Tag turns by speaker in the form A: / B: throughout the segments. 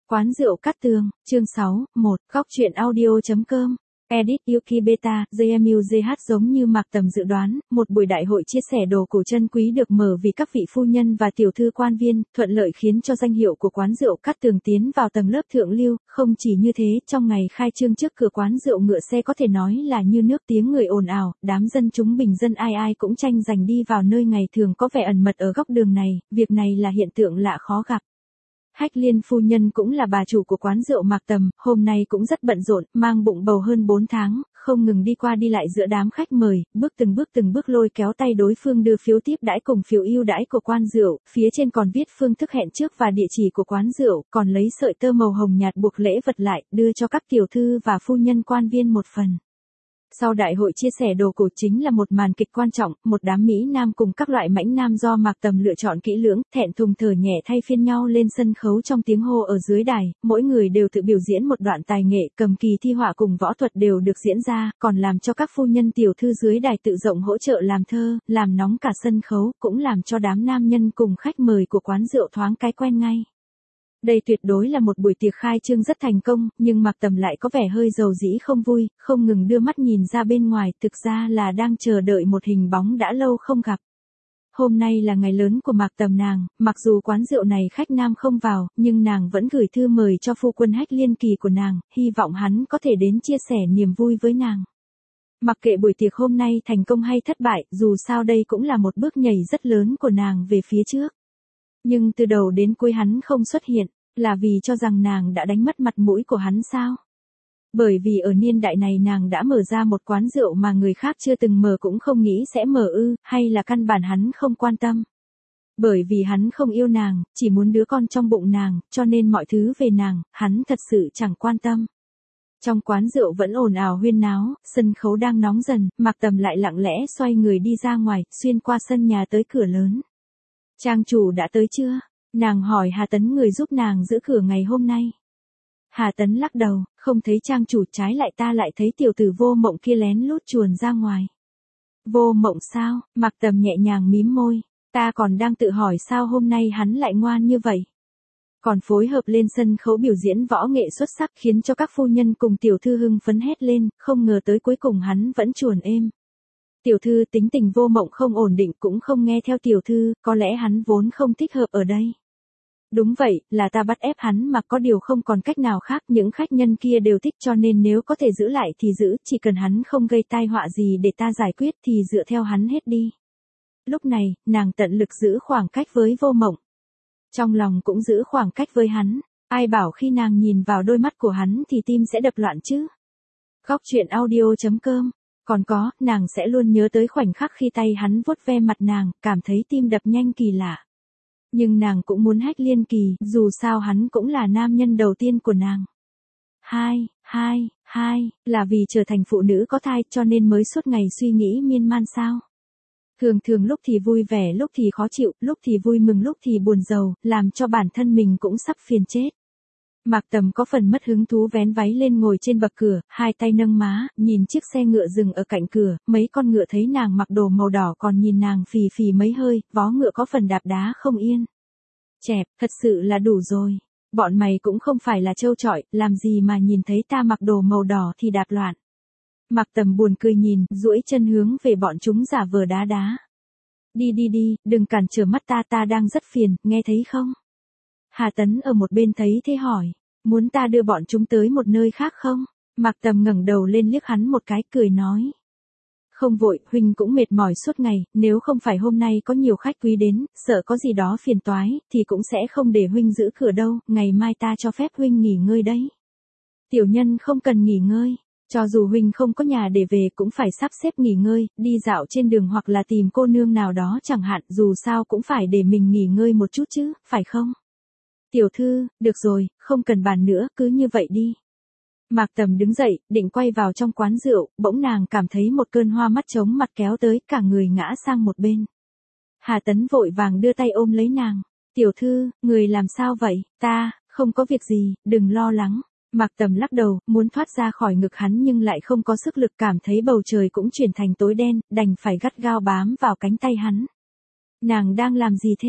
A: Quán rượu Cát Tường, chương 6, 1, góc truyện audio.com. Edit Yuki Beta, JMUJH giống như Mạc Tầm dự đoán, một buổi đại hội chia sẻ đồ cổ chân quý được mở vì các vị phu nhân và tiểu thư quan viên, thuận lợi khiến cho danh hiệu của quán rượu Cát Tường tiến vào tầng lớp thượng lưu, không chỉ như thế, trong ngày khai trương trước cửa quán rượu ngựa xe có thể nói là như nước tiếng người ồn ào, đám dân chúng bình dân ai ai cũng tranh giành đi vào nơi ngày thường có vẻ ẩn mật ở góc đường này, việc này là hiện tượng lạ khó gặp. Hách Liên phu nhân cũng là bà chủ của quán rượu Mạc Tầm, hôm nay cũng rất bận rộn, mang bụng bầu hơn 4 tháng, không ngừng đi qua đi lại giữa đám khách mời, từng bước lôi kéo tay đối phương đưa phiếu tiếp đãi cùng phiếu ưu đãi của quán rượu, phía trên còn viết phương thức hẹn trước và địa chỉ của quán rượu, còn lấy sợi tơ màu hồng nhạt buộc lễ vật lại, đưa cho các tiểu thư và phu nhân quan viên một phần. Sau đại hội chia sẻ đồ cổ chính là một màn kịch quan trọng, một đám Mỹ Nam cùng các loại mãnh nam do Mạc Tầm lựa chọn kỹ lưỡng, thẹn thùng thở nhẹ thay phiên nhau lên sân khấu trong tiếng hô ở dưới đài, mỗi người đều tự biểu diễn một đoạn tài nghệ, cầm kỳ thi họa cùng võ thuật đều được diễn ra, còn làm cho các phu nhân tiểu thư dưới đài tự rộng hỗ trợ làm thơ, làm nóng cả sân khấu, cũng làm cho đám nam nhân cùng khách mời của quán rượu thoáng cái quen ngay. Đây tuyệt đối là một buổi tiệc khai trương rất thành công, nhưng Mạc Tầm lại có vẻ hơi dầu dĩ không vui, không ngừng đưa mắt nhìn ra bên ngoài, thực ra là đang chờ đợi một hình bóng đã lâu không gặp. Hôm nay là ngày lớn của Mạc Tầm nàng, mặc dù quán rượu này khách nam không vào, nhưng nàng vẫn gửi thư mời cho phu quân Hách Liên Kỳ của nàng, hy vọng hắn có thể đến chia sẻ niềm vui với nàng. Mặc kệ buổi tiệc hôm nay thành công hay thất bại, dù sao đây cũng là một bước nhảy rất lớn của nàng về phía trước. Nhưng từ đầu đến cuối hắn không xuất hiện, là vì cho rằng nàng đã đánh mất mặt mũi của hắn sao? Bởi vì ở niên đại này nàng đã mở ra một quán rượu mà người khác chưa từng mở cũng không nghĩ sẽ mở hay là căn bản hắn không quan tâm? Bởi vì hắn không yêu nàng, chỉ muốn đứa con trong bụng nàng, cho nên mọi thứ về nàng, hắn thật sự chẳng quan tâm. Trong quán rượu vẫn ồn ào huyên náo, sân khấu đang nóng dần, Mạc Tầm lại lặng lẽ xoay người đi ra ngoài, xuyên qua sân nhà tới cửa lớn. Trang chủ đã tới chưa? Nàng hỏi Hà Tấn người giúp nàng giữ cửa ngày hôm nay. Hà Tấn lắc đầu, không thấy trang chủ, trái lại ta lại thấy tiểu tử Vô Mộng kia lén lút chuồn ra ngoài. Vô Mộng sao? Mạc Tầm nhẹ nhàng mím môi, ta còn đang tự hỏi sao hôm nay hắn lại ngoan như vậy. Còn phối hợp lên sân khấu biểu diễn võ nghệ xuất sắc khiến cho các phu nhân cùng tiểu thư hưng phấn hét lên, không ngờ tới cuối cùng hắn vẫn chuồn êm. Tiểu thư tính tình Vô Mộng không ổn định cũng không nghe theo tiểu thư, có lẽ hắn vốn không thích hợp ở đây. Đúng vậy, là ta bắt ép hắn mà có điều không còn cách nào khác, những khách nhân kia đều thích cho nên nếu có thể giữ lại thì giữ, chỉ cần hắn không gây tai họa gì để ta giải quyết thì dựa theo hắn hết đi. Lúc này, nàng tận lực giữ khoảng cách với Vô Mộng. Trong lòng cũng giữ khoảng cách với hắn, ai bảo khi nàng nhìn vào đôi mắt của hắn thì tim sẽ đập loạn chứ. Góc truyện audio.com. Còn có, nàng sẽ luôn nhớ tới khoảnh khắc khi tay hắn vuốt ve mặt nàng, cảm thấy tim đập nhanh kỳ lạ. Nhưng nàng cũng muốn Hách Liên Kỳ, dù sao hắn cũng là nam nhân đầu tiên của nàng. Là vì trở thành phụ nữ có thai cho nên mới suốt ngày suy nghĩ miên man sao? Thường lúc thì vui vẻ, lúc thì khó chịu, lúc thì vui mừng, lúc thì buồn rầu, làm cho bản thân mình cũng sắp phiền chết. Mạc Tầm có phần mất hứng thú vén váy lên ngồi trên bậc cửa, hai tay nâng má, nhìn chiếc xe ngựa dừng ở cạnh cửa, mấy con ngựa thấy nàng mặc đồ màu đỏ còn nhìn nàng phì phì mấy hơi, vó ngựa có phần đạp đá không yên. Chẹp, thật sự là đủ rồi. Bọn mày cũng không phải là trâu trọi, làm gì mà nhìn thấy ta mặc đồ màu đỏ thì đạp loạn. Mạc Tầm buồn cười nhìn, duỗi chân hướng về bọn chúng giả vờ đá. Đi, đừng cản trở mắt ta đang rất phiền, nghe thấy không? Hà Tấn ở một bên thấy thế hỏi, muốn ta đưa bọn chúng tới một nơi khác không? Mạc Tầm ngẩng đầu lên liếc hắn một cái cười nói. Không vội, huynh cũng mệt mỏi suốt ngày, nếu không phải hôm nay có nhiều khách quý đến, sợ có gì đó phiền toái, thì cũng sẽ không để huynh giữ cửa đâu, ngày mai ta cho phép huynh nghỉ ngơi đấy. Tiểu nhân không cần nghỉ ngơi, cho dù huynh không có nhà để về cũng phải sắp xếp nghỉ ngơi, đi dạo trên đường hoặc là tìm cô nương nào đó chẳng hạn, dù sao cũng phải để mình nghỉ ngơi một chút chứ, phải không? Tiểu thư, được rồi, không cần bàn nữa, cứ như vậy đi. Mạc Tầm đứng dậy, định quay vào trong quán rượu, bỗng nàng cảm thấy một cơn hoa mắt chóng mặt kéo tới, cả người ngã sang một bên. Hà Tấn vội vàng đưa tay ôm lấy nàng. Tiểu thư, người làm sao vậy? Ta, không có việc gì, đừng lo lắng. Mạc Tầm lắc đầu, muốn thoát ra khỏi ngực hắn nhưng lại không có sức lực, cảm thấy bầu trời cũng chuyển thành tối đen, đành phải gắt gao bám vào cánh tay hắn. Nàng đang làm gì thế?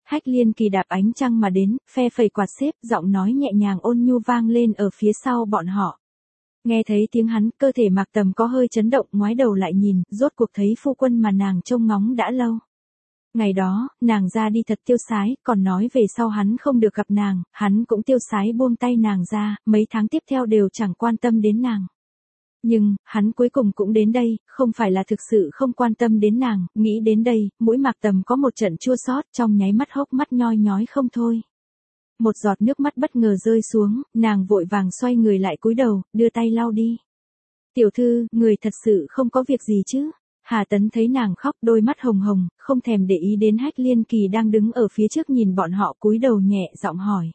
A: Hách Liên Kỳ đạp ánh trăng mà đến, phe phẩy quạt xếp, giọng nói nhẹ nhàng ôn nhu vang lên ở phía sau bọn họ. Nghe thấy tiếng hắn, cơ thể Mạc Tầm có hơi chấn động, ngoái đầu lại nhìn, rốt cuộc thấy phu quân mà nàng trông ngóng đã lâu. Ngày đó, nàng ra đi thật tiêu sái, còn nói về sau hắn không được gặp nàng, hắn cũng tiêu sái buông tay nàng ra, mấy tháng tiếp theo đều chẳng quan tâm đến nàng. Nhưng, hắn cuối cùng cũng đến đây, không phải là thực sự không quan tâm đến nàng, nghĩ đến đây, mũi Mạc Tầm có một trận chua xót, trong nháy mắt hốc mắt nhoi nhói không thôi. Một giọt nước mắt bất ngờ rơi xuống, nàng vội vàng xoay người lại cúi đầu, đưa tay lau đi. Tiểu thư, người thật sự không có việc gì chứ? Hà Tấn thấy nàng khóc, đôi mắt hồng hồng, không thèm để ý đến Hách Liên Kỳ đang đứng ở phía trước nhìn bọn họ, cúi đầu nhẹ giọng hỏi.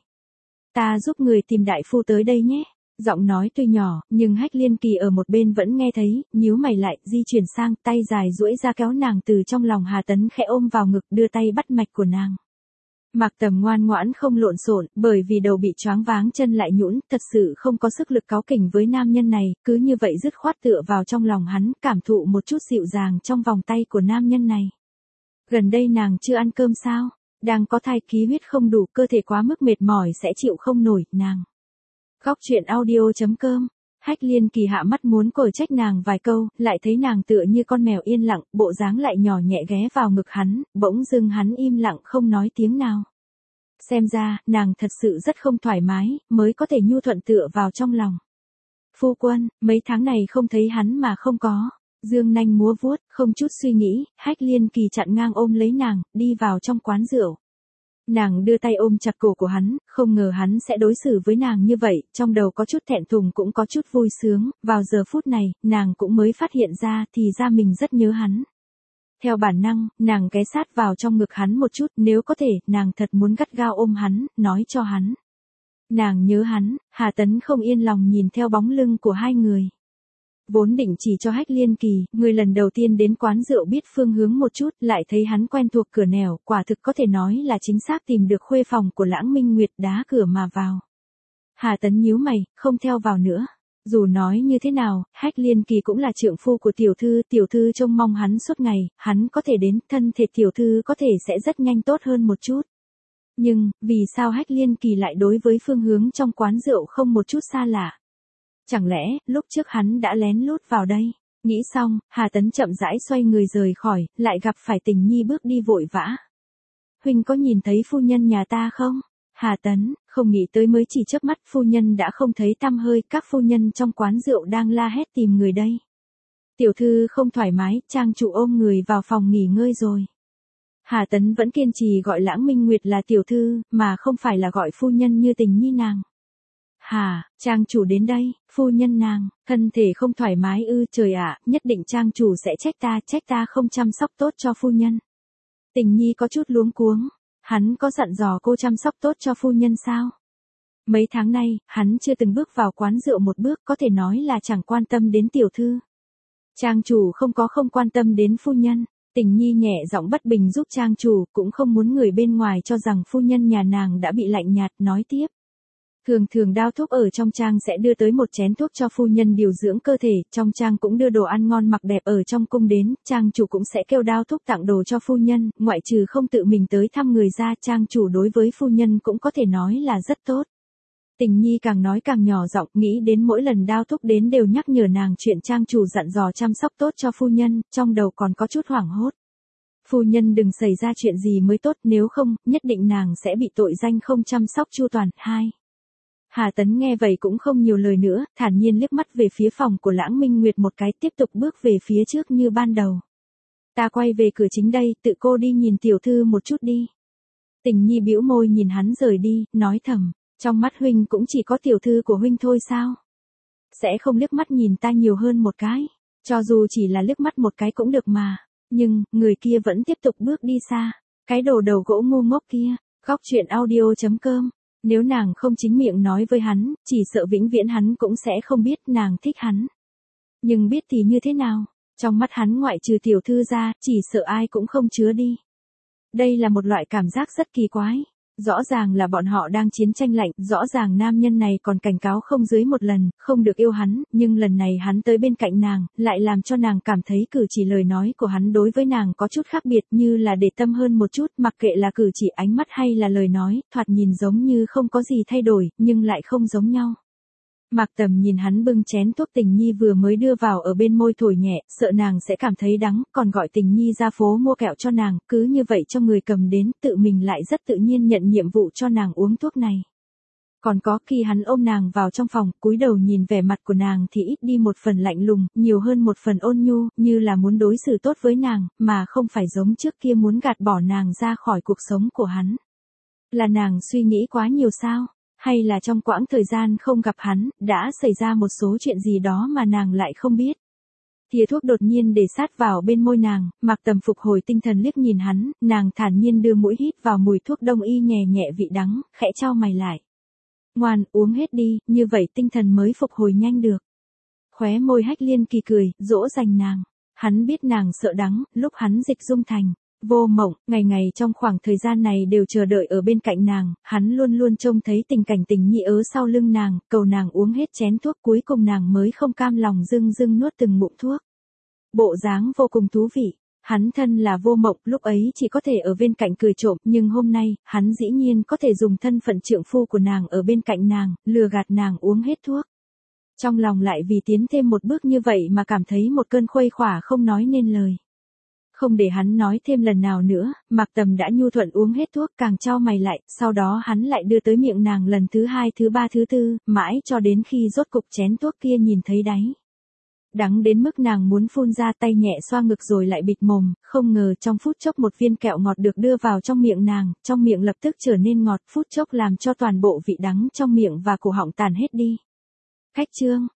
A: Ta giúp người tìm đại phu tới đây nhé. Giọng nói tuy nhỏ, nhưng Hách Liên Kỳ ở một bên vẫn nghe thấy, nhíu mày lại, di chuyển sang, tay dài duỗi ra kéo nàng từ trong lòng Hà Tấn khẽ ôm vào ngực, đưa tay bắt mạch của nàng. Mạc Tầm ngoan ngoãn không lộn xộn, bởi vì đầu bị choáng váng, chân lại nhũn, thật sự không có sức lực cáu kỉnh với nam nhân này, cứ như vậy dứt khoát tựa vào trong lòng hắn, cảm thụ một chút dịu dàng trong vòng tay của nam nhân này. Gần đây nàng chưa ăn cơm sao? Đang có thai, khí huyết không đủ, cơ thể quá mức mệt mỏi sẽ chịu không nổi, nàng. Góc truyện audio.com. Hách Liên Kỳ hạ mắt muốn cổi trách nàng vài câu, lại thấy nàng tựa như con mèo yên lặng, bộ dáng lại nhỏ nhẹ ghé vào ngực hắn, bỗng dưng hắn im lặng không nói tiếng nào. Xem ra, nàng thật sự rất không thoải mái, mới có thể nhu thuận tựa vào trong lòng. Phu quân, mấy tháng này không thấy hắn mà không có. Dương nanh múa vuốt, không chút suy nghĩ, Hách Liên Kỳ chặn ngang ôm lấy nàng, đi vào trong quán rượu. Nàng đưa tay ôm chặt cổ của hắn, không ngờ hắn sẽ đối xử với nàng như vậy, trong đầu có chút thẹn thùng cũng có chút vui sướng, vào giờ phút này, nàng cũng mới phát hiện ra thì ra mình rất nhớ hắn. Theo bản năng, nàng ghé sát vào trong ngực hắn một chút, nếu có thể, nàng thật muốn gắt gao ôm hắn, nói cho hắn. Nàng nhớ hắn, Hà Tấn không yên lòng nhìn theo bóng lưng của hai người. Vốn định chỉ cho Hách Liên Kỳ, người lần đầu tiên đến quán rượu biết phương hướng một chút, lại thấy hắn quen thuộc cửa nẻo, quả thực có thể nói là chính xác tìm được khuê phòng của Lãng Minh Nguyệt, đá cửa mà vào. Hà Tấn nhíu mày, không theo vào nữa. Dù nói như thế nào, Hách Liên Kỳ cũng là trượng phu của tiểu thư trông mong hắn suốt ngày, hắn có thể đến, thân thể tiểu thư có thể sẽ rất nhanh tốt hơn một chút. Nhưng, vì sao Hách Liên Kỳ lại đối với phương hướng trong quán rượu không một chút xa lạ? Chẳng lẽ, lúc trước hắn đã lén lút vào đây? Nghĩ xong, Hà Tấn chậm rãi xoay người rời khỏi, lại gặp phải Tình Nhi bước đi vội vã. Huynh có nhìn thấy phu nhân nhà ta không? Hà Tấn, không nghĩ tới mới chỉ chớp mắt phu nhân đã không thấy tăm hơi, các phu nhân trong quán rượu đang la hét tìm người đây. Tiểu thư không thoải mái, trang chủ ôm người vào phòng nghỉ ngơi rồi. Hà Tấn vẫn kiên trì gọi Lãng Minh Nguyệt là tiểu thư, mà không phải là gọi phu nhân như Tình Nhi nàng. Hà, trang chủ đến đây, phu nhân nàng, thân thể không thoải mái ư? Trời ạ, nhất định trang chủ sẽ trách ta không chăm sóc tốt cho phu nhân. Tình Nhi có chút luống cuống, hắn có dặn dò cô chăm sóc tốt cho phu nhân sao? Mấy tháng nay, hắn chưa từng bước vào quán rượu một bước, có thể nói là chẳng quan tâm đến tiểu thư. Trang chủ không quan tâm đến phu nhân. Tình Nhi nhẹ giọng bất bình giúp trang chủ, cũng không muốn người bên ngoài cho rằng phu nhân nhà nàng đã bị lạnh nhạt, nói tiếp. Thường đao thuốc ở trong trang sẽ đưa tới một chén thuốc cho phu nhân điều dưỡng cơ thể, trong trang cũng đưa đồ ăn ngon mặc đẹp ở trong cung đến, trang chủ cũng sẽ kêu đao thuốc tặng đồ cho phu nhân, ngoại trừ không tự mình tới thăm người ra, trang chủ đối với phu nhân cũng có thể nói là rất tốt. Tình Nhi càng nói càng nhỏ giọng, nghĩ đến mỗi lần đao thuốc đến đều nhắc nhở nàng chuyện trang chủ dặn dò chăm sóc tốt cho phu nhân, trong đầu còn có chút hoảng hốt. Phu nhân đừng xảy ra chuyện gì mới tốt, nếu không, nhất định nàng sẽ bị tội danh không chăm sóc chu toàn. 2. Hà Tấn nghe vậy cũng không nhiều lời nữa, thản nhiên liếc mắt về phía phòng của Lãng Minh Nguyệt một cái, tiếp tục bước về phía trước như ban đầu. Ta quay về cửa chính đây, tự cô đi nhìn tiểu thư một chút đi. Tình Nhi bĩu môi nhìn hắn rời đi, nói thầm, trong mắt huynh cũng chỉ có tiểu thư của huynh thôi sao? Sẽ không liếc mắt nhìn ta nhiều hơn một cái, cho dù chỉ là liếc mắt một cái cũng được mà. Nhưng, người kia vẫn tiếp tục bước đi xa. Cái đồ đầu gỗ ngu ngốc kia. Góc truyện audio.com. Nếu nàng không chính miệng nói với hắn, chỉ sợ vĩnh viễn hắn cũng sẽ không biết nàng thích hắn. Nhưng biết thì như thế nào? Trong mắt hắn ngoại trừ tiểu thư ra, chỉ sợ ai cũng không chứa đi. Đây là một loại cảm giác rất kỳ quái. Rõ ràng là bọn họ đang chiến tranh lạnh, rõ ràng nam nhân này còn cảnh cáo không dưới một lần, không được yêu hắn, nhưng lần này hắn tới bên cạnh nàng, lại làm cho nàng cảm thấy cử chỉ lời nói của hắn đối với nàng có chút khác biệt, như là để tâm hơn một chút, mặc kệ là cử chỉ ánh mắt hay là lời nói, thoạt nhìn giống như không có gì thay đổi, nhưng lại không giống nhau. Mạc Tầm nhìn hắn bưng chén thuốc Tình Nhi vừa mới đưa vào ở bên môi thổi nhẹ, sợ nàng sẽ cảm thấy đắng, còn gọi Tình Nhi ra phố mua kẹo cho nàng, cứ như vậy cho người cầm đến, tự mình lại rất tự nhiên nhận nhiệm vụ cho nàng uống thuốc này. Còn có khi hắn ôm nàng vào trong phòng, cúi đầu nhìn vẻ mặt của nàng thì ít đi một phần lạnh lùng, nhiều hơn một phần ôn nhu, như là muốn đối xử tốt với nàng, mà không phải giống trước kia muốn gạt bỏ nàng ra khỏi cuộc sống của hắn. Là nàng suy nghĩ quá nhiều sao? Hay là trong quãng thời gian không gặp hắn, đã xảy ra một số chuyện gì đó mà nàng lại không biết. Thìa thuốc đột nhiên để sát vào bên môi nàng, Mạc Tầm phục hồi tinh thần liếc nhìn hắn, nàng thản nhiên đưa mũi hít vào mùi thuốc đông y nhẹ nhẹ vị đắng, khẽ chau mày lại. Ngoan, uống hết đi, như vậy tinh thần mới phục hồi nhanh được. Khóe môi Hách Liên Kỳ cười, dỗ dành nàng. Hắn biết nàng sợ đắng, lúc hắn dịch dung thành Vô Mộng, ngày ngày trong khoảng thời gian này đều chờ đợi ở bên cạnh nàng, hắn luôn luôn trông thấy tình cảnh Tình Nhi ớ sau lưng nàng, cầu nàng uống hết chén thuốc, cuối cùng nàng mới không cam lòng dưng dưng nuốt từng ngụm thuốc. Bộ dáng vô cùng thú vị. Hắn thân là Vô Mộng, lúc ấy chỉ có thể ở bên cạnh cười trộm, nhưng hôm nay, hắn dĩ nhiên có thể dùng thân phận trượng phu của nàng ở bên cạnh nàng, lừa gạt nàng uống hết thuốc. Trong lòng lại vì tiến thêm một bước như vậy mà cảm thấy một cơn khuây khỏa không nói nên lời. Không để hắn nói thêm lần nào nữa, Mạc Tầm đã nhu thuận uống hết thuốc, càng chau mày lại, sau đó hắn lại đưa tới miệng nàng lần thứ 2, thứ 3, thứ 4, mãi cho đến khi rốt cục chén thuốc kia nhìn thấy đáy. Đắng đến mức nàng muốn phun ra, tay nhẹ xoa ngực rồi lại bịt mồm, không ngờ trong phút chốc một viên kẹo ngọt được đưa vào trong miệng nàng, trong miệng lập tức trở nên ngọt, phút chốc làm cho toàn bộ vị đắng trong miệng và cổ họng tàn hết đi. Khách trương,